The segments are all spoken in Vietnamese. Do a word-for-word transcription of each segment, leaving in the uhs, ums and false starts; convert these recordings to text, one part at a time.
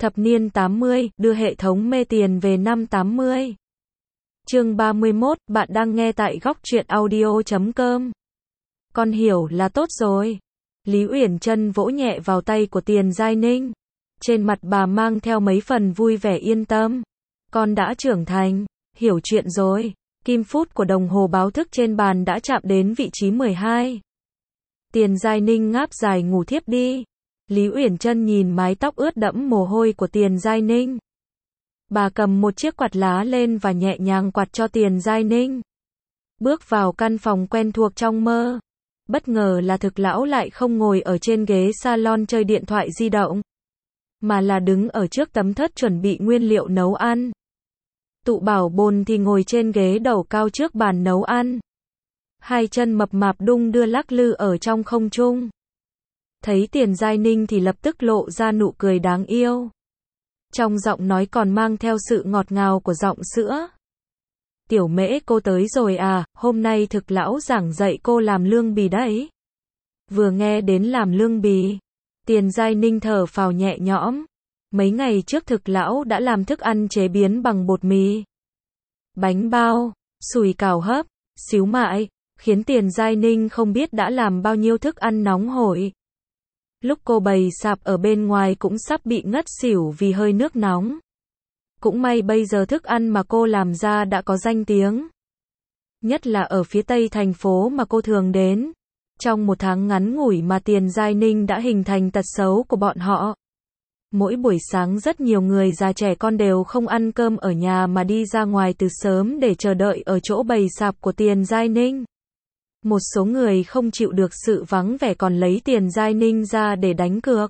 Thập niên tám mươi, đưa hệ thống mê tiền về năm tám mươi. Chương ba mươi mốt, bạn đang nghe tại góc truyện audio chấm com. Con hiểu là tốt rồi. Lý Uyển Chân vỗ nhẹ vào tay của Tiền Giai Ninh. Trên mặt bà mang theo mấy phần vui vẻ yên tâm. Con đã trưởng thành, hiểu chuyện rồi. Kim phút của đồng hồ báo thức trên bàn đã chạm đến vị trí mười hai. Tiền Giai Ninh ngáp dài ngủ thiếp đi. Lý Uyển Chân nhìn mái tóc ướt đẫm mồ hôi của Tiền Giai Ninh. Bà cầm một chiếc quạt lá lên và nhẹ nhàng quạt cho Tiền Giai Ninh. Bước vào căn phòng quen thuộc trong mơ. Bất ngờ là Thực lão lại không ngồi ở trên ghế salon chơi điện thoại di động, mà là đứng ở trước tấm thớt chuẩn bị nguyên liệu nấu ăn. Tụ Bảo Bồn thì ngồi trên ghế đầu cao trước bàn nấu ăn. Hai chân mập mạp đung đưa lắc lư ở trong không trung. Thấy Tiền Giai Ninh thì lập tức lộ ra nụ cười đáng yêu. Trong giọng nói còn mang theo sự ngọt ngào của giọng sữa. Tiểu Mễ, cô tới rồi à, hôm nay Thực lão giảng dạy cô làm lương bì đấy. Vừa nghe đến làm lương bì, Tiền Giai Ninh thở phào nhẹ nhõm. Mấy ngày trước Thực lão đã làm thức ăn chế biến bằng bột mì, bánh bao, sủi cảo hấp, xíu mại, khiến Tiền Giai Ninh không biết đã làm bao nhiêu thức ăn nóng hổi. Lúc cô bày sạp ở bên ngoài cũng sắp bị ngất xỉu vì hơi nước nóng. Cũng may bây giờ thức ăn mà cô làm ra đã có danh tiếng. Nhất là ở phía tây thành phố mà cô thường đến. Trong một tháng ngắn ngủi mà Tiền Giai Ninh đã hình thành tật xấu của bọn họ. Mỗi buổi sáng rất nhiều người già trẻ con đều không ăn cơm ở nhà mà đi ra ngoài từ sớm để chờ đợi ở chỗ bày sạp của Tiền Giai Ninh. Một số người không chịu được sự vắng vẻ còn lấy Tiền Giai Ninh ra để đánh cược.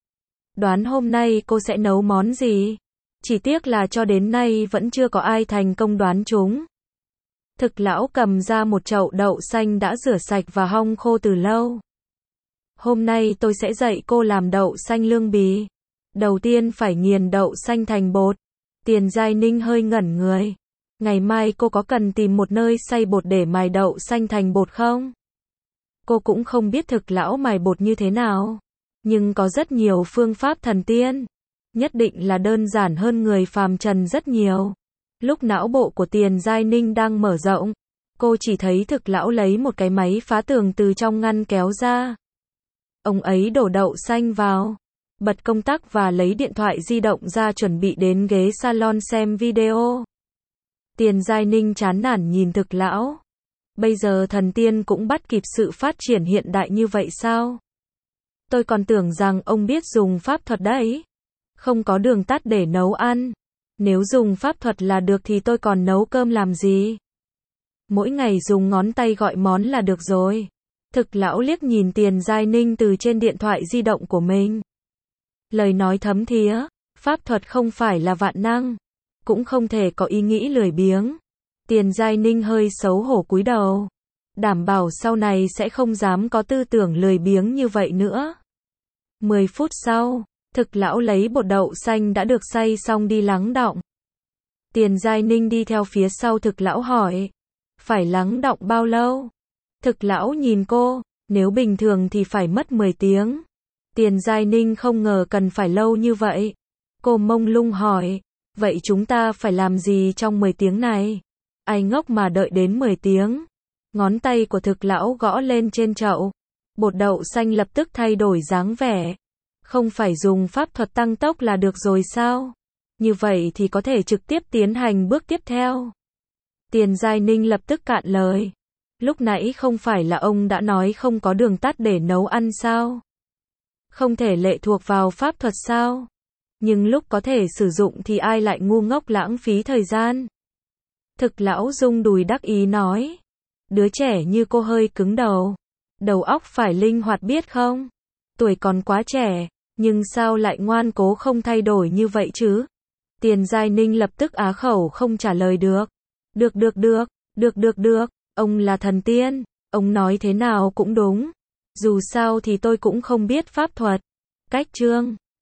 Đoán hôm nay cô sẽ nấu món gì? Chỉ tiếc là cho đến nay vẫn chưa có ai thành công đoán chúng. Thực lão cầm ra một chậu đậu xanh đã rửa sạch và hong khô từ lâu. Hôm nay tôi sẽ dạy cô làm đậu xanh lương bì. Đầu tiên phải nghiền đậu xanh thành bột. Tiền Giai Ninh hơi ngẩn người. Ngày mai cô có cần tìm một nơi xay bột để mài đậu xanh thành bột không? Cô cũng không biết Thực lão mài bột như thế nào. Nhưng có rất nhiều phương pháp thần tiên. Nhất định là đơn giản hơn người phàm trần rất nhiều. Lúc não bộ của Tiền Giai Ninh đang mở rộng, cô chỉ thấy Thực lão lấy một cái máy phá tường từ trong ngăn kéo ra. Ông ấy đổ đậu xanh vào, bật công tắc và lấy điện thoại di động ra chuẩn bị đến ghế salon xem video. Tiền Giai Ninh chán nản nhìn Thực lão. Bây giờ thần tiên cũng bắt kịp sự phát triển hiện đại như vậy sao? Tôi còn tưởng rằng ông biết dùng pháp thuật đấy. Không có đường tắt để nấu ăn. Nếu dùng pháp thuật là được thì tôi còn nấu cơm làm gì? Mỗi ngày dùng ngón tay gọi món là được rồi. Thực lão liếc nhìn Tiền Giai Ninh từ trên điện thoại di động của mình. Lời nói thấm thía, pháp thuật không phải là vạn năng, cũng không thể có ý nghĩ lười biếng. Tiền Giai Ninh hơi xấu hổ cúi đầu. Đảm bảo sau này sẽ không dám có tư tưởng lười biếng như vậy nữa. Mười phút sau, Thực lão lấy bột đậu xanh đã được xay xong đi lắng đọng. Tiền Giai Ninh đi theo phía sau Thực lão hỏi. Phải lắng đọng bao lâu? Thực lão nhìn cô. Nếu bình thường thì phải mất mười tiếng. Tiền Giai Ninh không ngờ cần phải lâu như vậy. Cô mông lung hỏi. Vậy chúng ta phải làm gì trong mười tiếng này? Ai ngốc mà đợi đến mười tiếng. Ngón tay của Thực lão gõ lên trên chậu. Bột đậu xanh lập tức thay đổi dáng vẻ. Không phải dùng pháp thuật tăng tốc là được rồi sao? Như vậy thì có thể trực tiếp tiến hành bước tiếp theo. Tiền Giai Ninh lập tức cạn lời. Lúc nãy không phải là ông đã nói không có đường tắt để nấu ăn sao? Không thể lệ thuộc vào pháp thuật sao? Nhưng lúc có thể sử dụng thì ai lại ngu ngốc lãng phí thời gian? Thực lão rung đùi đắc ý nói. Đứa trẻ như cô hơi cứng đầu. Đầu óc phải linh hoạt biết không? Tuổi còn quá trẻ, nhưng sao lại ngoan cố không thay đổi như vậy chứ? Tiền Giai Ninh lập tức á khẩu không trả lời được. Được được được, được được được, ông là thần tiên, ông nói thế nào cũng đúng. Dù sao thì tôi cũng không biết pháp thuật. Cách chương